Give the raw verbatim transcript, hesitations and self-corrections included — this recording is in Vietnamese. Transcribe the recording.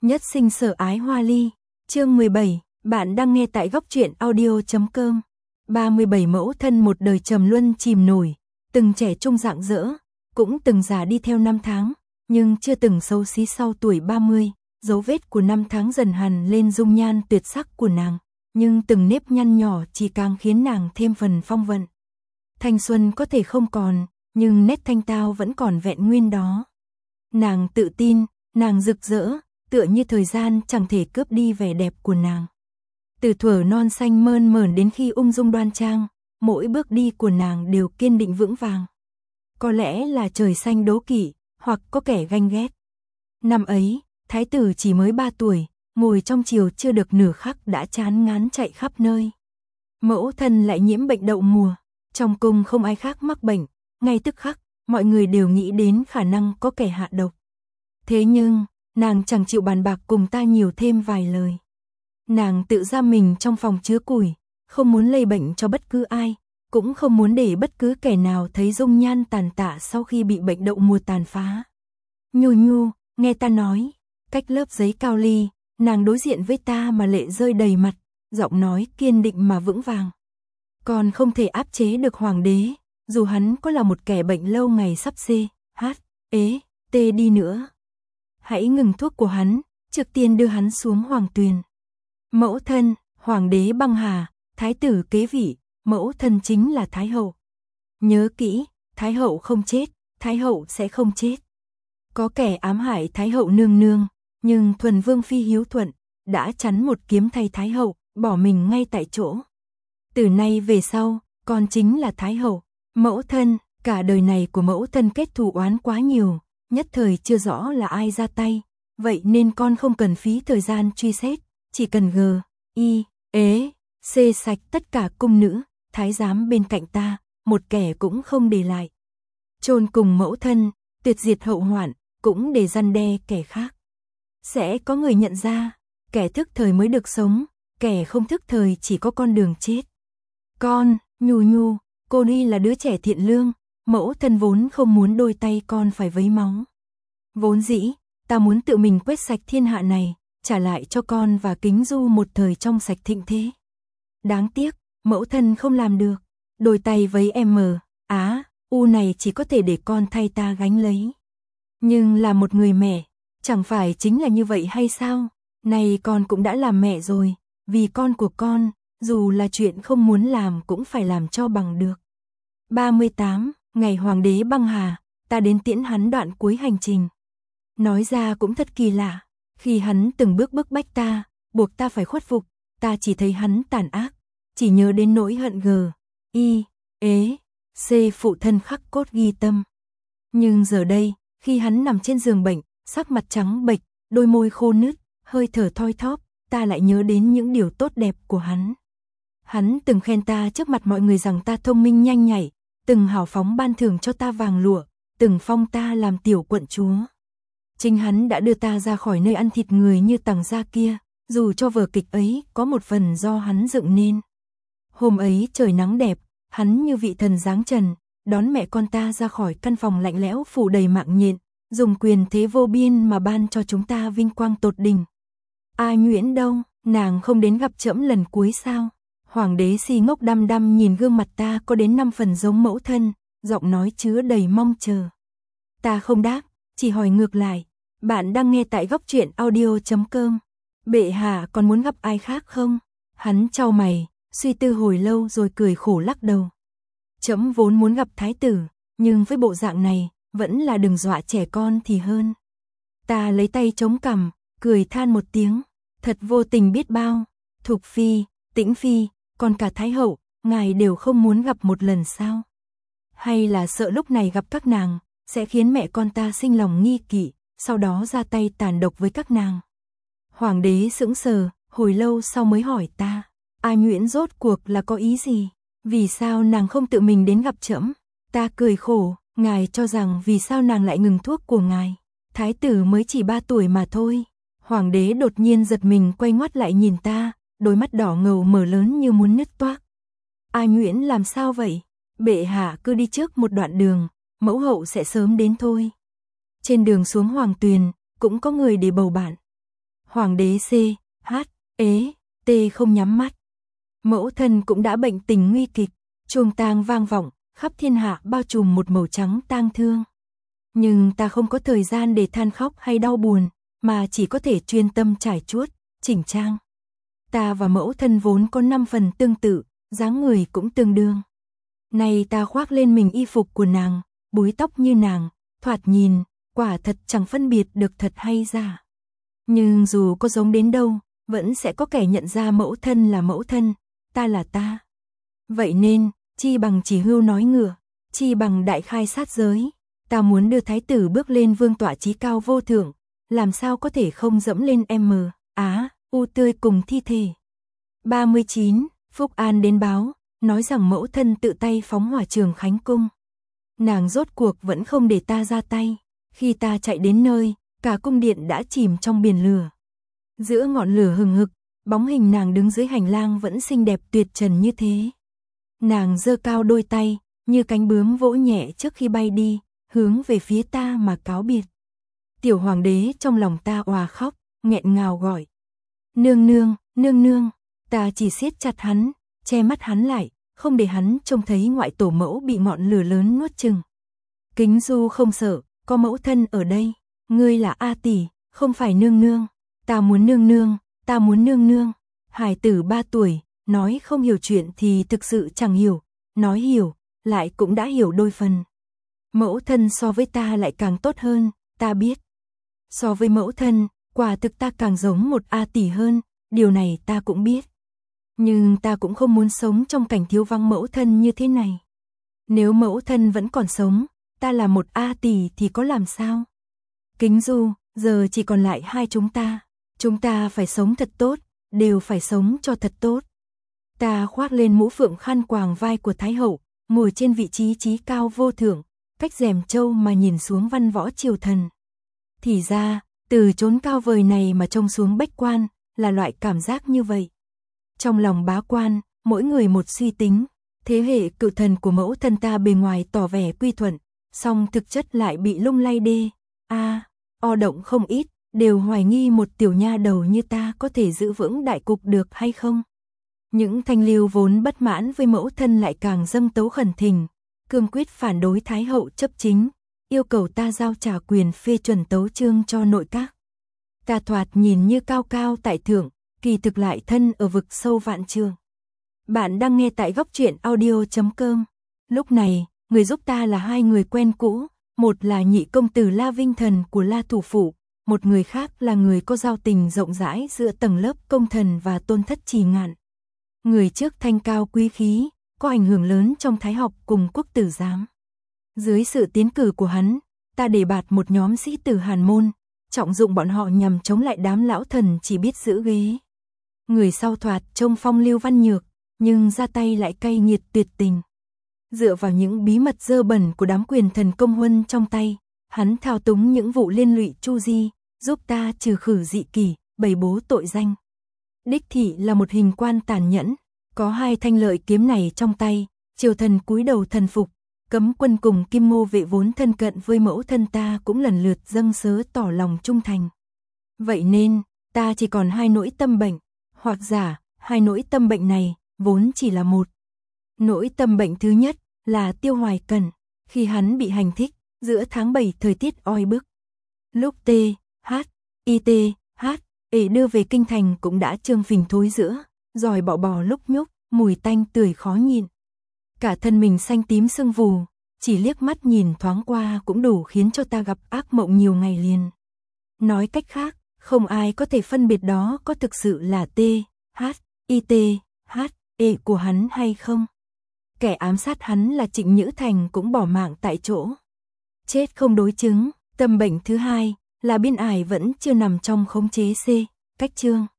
Nhất sinh sở ái hoa ly, chương mười bảy, bạn đang nghe tại góc truyện audio chấm com. ba mươi bảy mẫu thân một đời trầm luân chìm nổi, từng trẻ trung rạng rỡ, cũng từng già đi theo năm tháng, nhưng chưa từng xấu xí sau tuổi ba mươi, dấu vết của năm tháng dần hằn lên dung nhan tuyệt sắc của nàng, nhưng từng nếp nhăn nhỏ chỉ càng khiến nàng thêm phần phong vận. Thanh xuân có thể không còn, nhưng nét thanh tao vẫn còn vẹn nguyên đó. Nàng tự tin, nàng rực rỡ, tựa như thời gian chẳng thể cướp đi vẻ đẹp của nàng. Từ thuở non xanh mơn mởn đến khi ung dung đoan trang, mỗi bước đi của nàng đều kiên định vững vàng. Có lẽ là trời xanh đố kỵ, hoặc có kẻ ganh ghét. Năm ấy, thái tử chỉ mới ba tuổi, ngồi trong triều chưa được nửa khắc đã chán ngán chạy khắp nơi. Mẫu thân lại nhiễm bệnh đậu mùa, trong cung không ai khác mắc bệnh, ngay tức khắc, mọi người đều nghĩ đến khả năng có kẻ hạ độc. Thế nhưng, nàng chẳng chịu bàn bạc cùng ta nhiều thêm vài lời. Nàng tự giam mình trong phòng chứa củi, không muốn lây bệnh cho bất cứ ai, cũng không muốn để bất cứ kẻ nào thấy dung nhan tàn tạ sau khi bị bệnh đậu mùa tàn phá. Nhu nhu, nghe ta nói, cách lớp giấy cao ly, nàng đối diện với ta mà lệ rơi đầy mặt, giọng nói kiên định mà vững vàng. Còn không thể áp chế được hoàng đế, dù hắn có là một kẻ bệnh lâu ngày sắp xê, hát, ế, tê đi nữa. Hãy ngừng thuốc của hắn, trước tiên đưa hắn xuống hoàng tuyền. Mẫu thân, hoàng đế băng hà, thái tử kế vị, mẫu thân chính là thái hậu. Nhớ kỹ, thái hậu không chết, thái hậu sẽ không chết. Có kẻ ám hại thái hậu nương nương, nhưng thuần vương phi hiếu thuận, đã chắn một kiếm thay thái hậu, bỏ mình ngay tại chỗ. Từ nay về sau, con chính là thái hậu. Mẫu thân, cả đời này của mẫu thân kết thù oán quá nhiều, nhất thời chưa rõ là ai ra tay, vậy nên con không cần phí thời gian truy xét, chỉ cần g, y, ế, xê sạch tất cả cung nữ, thái giám bên cạnh ta, một kẻ cũng không để lại. Chôn cùng mẫu thân, tuyệt diệt hậu hoạn, cũng để răn đe kẻ khác. Sẽ có người nhận ra, kẻ thức thời mới được sống, kẻ không thức thời chỉ có con đường chết. Con, nhu nhu, cô Ni là đứa trẻ thiện lương, mẫu thân vốn không muốn đôi tay con phải vấy máu. Vốn dĩ, ta muốn tự mình quét sạch thiên hạ này, trả lại cho con và Kính Du một thời trong sạch thịnh thế. Đáng tiếc, mẫu thân không làm được, đôi tay vấy em mờ, á, u này chỉ có thể để con thay ta gánh lấy. Nhưng là một người mẹ, chẳng phải chính là như vậy hay sao? Này con cũng đã làm mẹ rồi, vì con của con, dù là chuyện không muốn làm cũng phải làm cho bằng được. ba mươi tám, ngày hoàng đế băng hà, ta đến tiễn hắn đoạn cuối hành trình. Nói ra cũng thật kỳ lạ, khi hắn từng bước bức bách ta, buộc ta phải khuất phục, ta chỉ thấy hắn tàn ác, chỉ nhớ đến nỗi hận g, y, ế, c phụ thân khắc cốt ghi tâm. Nhưng giờ đây, khi hắn nằm trên giường bệnh, sắc mặt trắng bệch, đôi môi khô nứt, hơi thở thoi thóp, ta lại nhớ đến những điều tốt đẹp của hắn. Hắn từng khen ta trước mặt mọi người rằng ta thông minh nhanh nhạy, từng hào phóng ban thưởng cho ta vàng lụa, từng phong ta làm tiểu quận chúa. Chính hắn đã đưa ta ra khỏi nơi ăn thịt người như Tằng Gia kia, dù cho vở kịch ấy có một phần do hắn dựng nên. Hôm ấy trời nắng đẹp, hắn như vị thần giáng trần, đón mẹ con ta ra khỏi căn phòng lạnh lẽo phủ đầy mạng nhện, dùng quyền thế vô biên mà ban cho chúng ta vinh quang tột đỉnh. A Nhuyễn đâu, nàng không đến gặp trẫm lần cuối sao? Hoàng đế si ngốc đăm đăm nhìn gương mặt ta có đến năm phần giống mẫu thân, giọng nói chứa đầy mong chờ. Ta không đáp, chỉ hỏi ngược lại, bạn đang nghe tại góc truyện audio chấm com. Bệ hạ còn muốn gặp ai khác không? Hắn chau mày, suy tư hồi lâu rồi cười khổ lắc đầu. Trẫm vốn muốn gặp thái tử, nhưng với bộ dạng này, vẫn là đừng dọa trẻ con thì hơn. Ta lấy tay chống cằm, cười than một tiếng, thật vô tình biết bao. Thục phi, Tĩnh phi, còn cả thái hậu, ngài đều không muốn gặp một lần sao? Hay là sợ lúc này gặp các nàng, sẽ khiến mẹ con ta sinh lòng nghi kỵ, sau đó ra tay tàn độc với các nàng? Hoàng đế sững sờ, hồi lâu sau mới hỏi ta, A Nhuyễn rốt cuộc là có ý gì? Vì sao nàng không tự mình đến gặp trẫm? Ta cười khổ, ngài cho rằng vì sao nàng lại ngừng thuốc của ngài? Thái tử mới chỉ ba tuổi mà thôi. Hoàng đế đột nhiên giật mình quay ngoắt lại nhìn ta, đôi mắt đỏ ngầu mở lớn như muốn nứt toác. A Nhuyễn làm sao vậy? Bệ hạ cứ đi trước một đoạn đường, mẫu hậu sẽ sớm đến thôi. Trên đường xuống hoàng tuyền, cũng có người để bầu bạn. Hoàng đế C, H, ế, T không nhắm mắt. Mẫu thân cũng đã bệnh tình nguy kịch, chuông tang vang vọng, khắp thiên hạ bao trùm một màu trắng tang thương. Nhưng ta không có thời gian để than khóc hay đau buồn, mà chỉ có thể chuyên tâm trải chuốt, chỉnh trang. Ta và mẫu thân vốn có năm phần tương tự, dáng người cũng tương đương. Nay ta khoác lên mình y phục của nàng, búi tóc như nàng, thoạt nhìn, quả thật chẳng phân biệt được thật hay giả. Nhưng dù có giống đến đâu, vẫn sẽ có kẻ nhận ra mẫu thân là mẫu thân, ta là ta. Vậy nên, chi bằng chỉ hưu nói ngựa, chi bằng đại khai sát giới. Ta muốn đưa thái tử bước lên vương tọa chí cao vô thượng, làm sao có thể không dẫm lên M, Á, U tươi cùng thi thể. ba mươi chín, Phúc An đến báo, nói rằng mẫu thân tự tay phóng hỏa Trường Khánh Cung. Nàng rốt cuộc vẫn không để ta ra tay, khi ta chạy đến nơi, cả cung điện đã chìm trong biển lửa. Giữa ngọn lửa hừng hực, bóng hình nàng đứng dưới hành lang vẫn xinh đẹp tuyệt trần như thế. Nàng giơ cao đôi tay, như cánh bướm vỗ nhẹ trước khi bay đi, hướng về phía ta mà cáo biệt. Tiểu hoàng đế trong lòng ta òa khóc, nghẹn ngào gọi. Nương nương, nương nương, ta chỉ siết chặt hắn, che mắt hắn lại, không để hắn trông thấy ngoại tổ mẫu bị ngọn lửa lớn nuốt chừng. Kính Du không sợ, có mẫu thân ở đây, ngươi là A tỷ, không phải nương nương, ta muốn nương nương, ta muốn nương nương. Hải tử ba tuổi, nói không hiểu chuyện thì thực sự chẳng hiểu, nói hiểu, lại cũng đã hiểu đôi phần. Mẫu thân so với ta lại càng tốt hơn, ta biết. So với mẫu thân, quả thực ta càng giống một A tỷ hơn, điều này ta cũng biết. Nhưng ta cũng không muốn sống trong cảnh thiếu vắng mẫu thân như thế này. Nếu mẫu thân vẫn còn sống, ta là một A tỷ thì có làm sao? Kính Du, giờ chỉ còn lại hai chúng ta. Chúng ta phải sống thật tốt, đều phải sống cho thật tốt. Ta khoác lên mũ phượng khăn quàng vai của Thái hậu, ngồi trên vị trí chí cao vô thượng, cách rèm châu mà nhìn xuống văn võ triều thần. Thì ra, từ chốn cao vời này mà trông xuống bách quan, là loại cảm giác như vậy. Trong lòng bá quan, mỗi người một suy tính, thế hệ cựu thần của mẫu thân ta bề ngoài tỏ vẻ quy thuận, song thực chất lại bị lung lay đê, a, o động không ít, đều hoài nghi một tiểu nha đầu như ta có thể giữ vững đại cục được hay không. Những thanh lưu vốn bất mãn với mẫu thân lại càng dâng tấu khẩn thỉnh, cương quyết phản đối Thái hậu chấp chính, yêu cầu ta giao trả quyền phê chuẩn tấu chương cho nội các. Ta thoạt nhìn như cao cao tại thượng, kỳ thực lại thân ở vực sâu vạn trượng. Bạn đang nghe tại góc truyện audio chấm com. Lúc này, người giúp ta là hai người quen cũ, một là nhị công tử La Vinh Thần của La Thủ Phủ, một người khác là người có giao tình rộng rãi giữa tầng lớp công thần và tôn thất Trì Ngạn. Người trước thanh cao quý khí, có ảnh hưởng lớn trong thái học cùng quốc tử giám. Dưới sự tiến cử của hắn, ta đề bạt một nhóm sĩ tử Hàn môn, trọng dụng bọn họ nhằm chống lại đám lão thần chỉ biết giữ ghế. Người sau thoạt trông phong lưu văn nhược, nhưng ra tay lại cay nghiệt tuyệt tình. Dựa vào những bí mật dơ bẩn của đám quyền thần công huân trong tay, hắn thao túng những vụ liên lụy chu di, giúp ta trừ khử dị kỷ, bày bố tội danh. Đích thị là một hình quan tàn nhẫn, có hai thanh lợi kiếm này trong tay, triều thần cúi đầu thần phục, cấm quân cùng Kim Ngô vệ vốn thân cận với mẫu thân ta cũng lần lượt dâng sớ tỏ lòng trung thành. Vậy nên, ta chỉ còn hai nỗi tâm bệnh, hoặc giả, hai nỗi tâm bệnh này, vốn chỉ là một. Nỗi tâm bệnh thứ nhất, là Tiêu Hoài Cẩn, khi hắn bị hành thích, giữa tháng bảy thời tiết oi bức. Lúc T, H, I T, H, ể đưa về kinh thành cũng đã trương phình thối giữa, giòi bọ bò lúc nhúc, mùi tanh tưởi khó nhịn. Cả thân mình xanh tím sưng vù, chỉ liếc mắt nhìn thoáng qua cũng đủ khiến cho ta gặp ác mộng nhiều ngày liền. Nói cách khác, không ai có thể phân biệt đó có thực sự là T, H, I T, H, ể của hắn hay không. Kẻ ám sát hắn là Trịnh Nhữ Thành cũng bỏ mạng tại chỗ. Chết không đối chứng. Tâm bệnh thứ hai là biên ải vẫn chưa nằm trong khống chế C, cách chương.